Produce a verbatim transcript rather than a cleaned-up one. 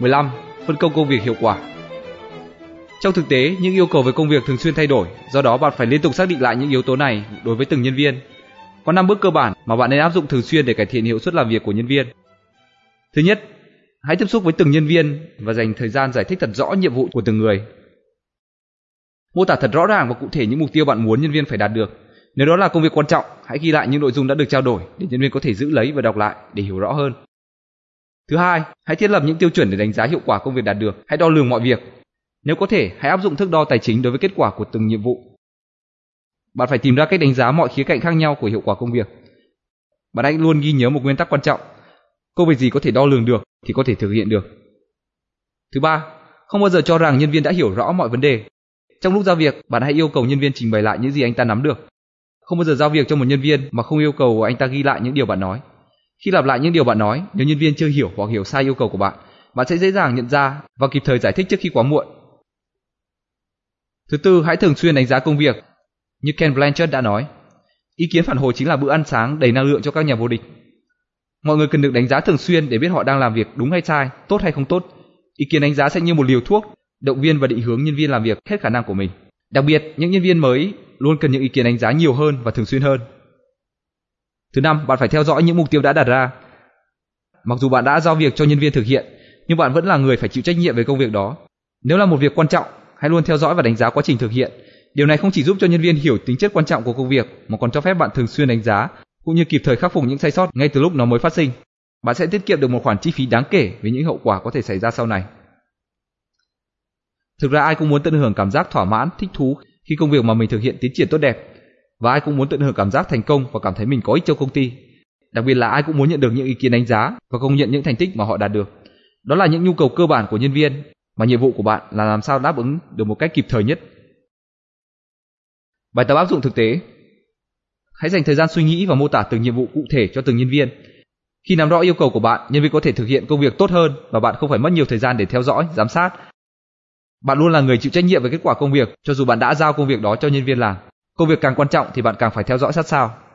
mười lăm. Phân công công việc hiệu quả. Trong thực tế, những yêu cầu về công việc thường xuyên thay đổi, do đó bạn phải liên tục xác định lại những yếu tố này đối với từng nhân viên. Có năm bước cơ bản mà bạn nên áp dụng thường xuyên để cải thiện hiệu suất làm việc của nhân viên. Thứ nhất, hãy tiếp xúc với từng nhân viên và dành thời gian giải thích thật rõ nhiệm vụ của từng người. Mô tả thật rõ ràng và cụ thể những mục tiêu bạn muốn nhân viên phải đạt được. Nếu đó là công việc quan trọng, hãy ghi lại những nội dung đã được trao đổi để nhân viên có thể giữ lấy và đọc lại để hiểu rõ hơn. Thứ hai, hãy thiết lập những tiêu chuẩn để đánh giá hiệu quả công việc đạt được. Hãy đo lường mọi việc. Nếu có thể, hãy áp dụng thước đo tài chính đối với kết quả của từng nhiệm vụ. Bạn phải tìm ra cách đánh giá mọi khía cạnh khác nhau của hiệu quả công việc. Bạn hãy luôn ghi nhớ một nguyên tắc quan trọng. Công việc gì có thể đo lường được thì có thể thực hiện được. Thứ ba, không bao giờ cho rằng nhân viên đã hiểu rõ mọi vấn đề. Trong lúc giao việc, bạn hãy yêu cầu nhân viên trình bày lại những gì anh ta nắm được. Không bao giờ giao việc cho một nhân viên mà không yêu cầu anh ta ghi lại những điều bạn nói. Khi lặp lại những điều bạn nói, nếu nhân viên chưa hiểu hoặc hiểu sai yêu cầu của bạn, bạn sẽ dễ dàng nhận ra và kịp thời giải thích trước khi quá muộn. Thứ tư, hãy thường xuyên đánh giá công việc. Như Ken Blanchard đã nói, ý kiến phản hồi chính là bữa ăn sáng đầy năng lượng cho các nhà vô địch. Mọi người cần được đánh giá thường xuyên để biết họ đang làm việc đúng hay sai, tốt hay không tốt. Ý kiến đánh giá sẽ như một liều thuốc, động viên và định hướng nhân viên làm việc hết khả năng của mình. Đặc biệt, những nhân viên mới luôn cần những ý kiến đánh giá nhiều hơn và thường xuyên hơn. Thứ năm, bạn phải theo dõi những mục tiêu đã đặt ra. Mặc dù bạn đã giao việc cho nhân viên thực hiện, nhưng bạn vẫn là người phải chịu trách nhiệm về công việc đó. Nếu là một việc quan trọng, hãy luôn theo dõi và đánh giá quá trình thực hiện. Điều này không chỉ giúp cho nhân viên hiểu tính chất quan trọng của công việc, mà còn cho phép bạn thường xuyên đánh giá, cũng như kịp thời khắc phục những sai sót ngay từ lúc nó mới phát sinh. Bạn sẽ tiết kiệm được một khoản chi phí đáng kể với những hậu quả có thể xảy ra sau này. Thực ra ai cũng muốn tận hưởng cảm giác thỏa mãn, thích thú khi công việc mà mình thực hiện tiến triển tốt đẹp, và ai cũng muốn tận hưởng cảm giác thành công và cảm thấy mình có ích cho công ty. Đặc biệt là ai cũng muốn nhận được những ý kiến đánh giá và công nhận những thành tích mà họ đạt được. Đó là những nhu cầu cơ bản của nhân viên, mà nhiệm vụ của bạn là làm sao đáp ứng được một cách kịp thời nhất. Bài tập áp dụng thực tế. Hãy dành thời gian suy nghĩ và mô tả từng nhiệm vụ cụ thể cho từng nhân viên. Khi nắm rõ yêu cầu của bạn, nhân viên có thể thực hiện công việc tốt hơn và bạn không phải mất nhiều thời gian để theo dõi, giám sát. Bạn luôn là người chịu trách nhiệm về kết quả công việc, cho dù bạn đã giao công việc đó cho nhân viên làm. Công việc càng quan trọng thì bạn càng phải theo dõi sát sao.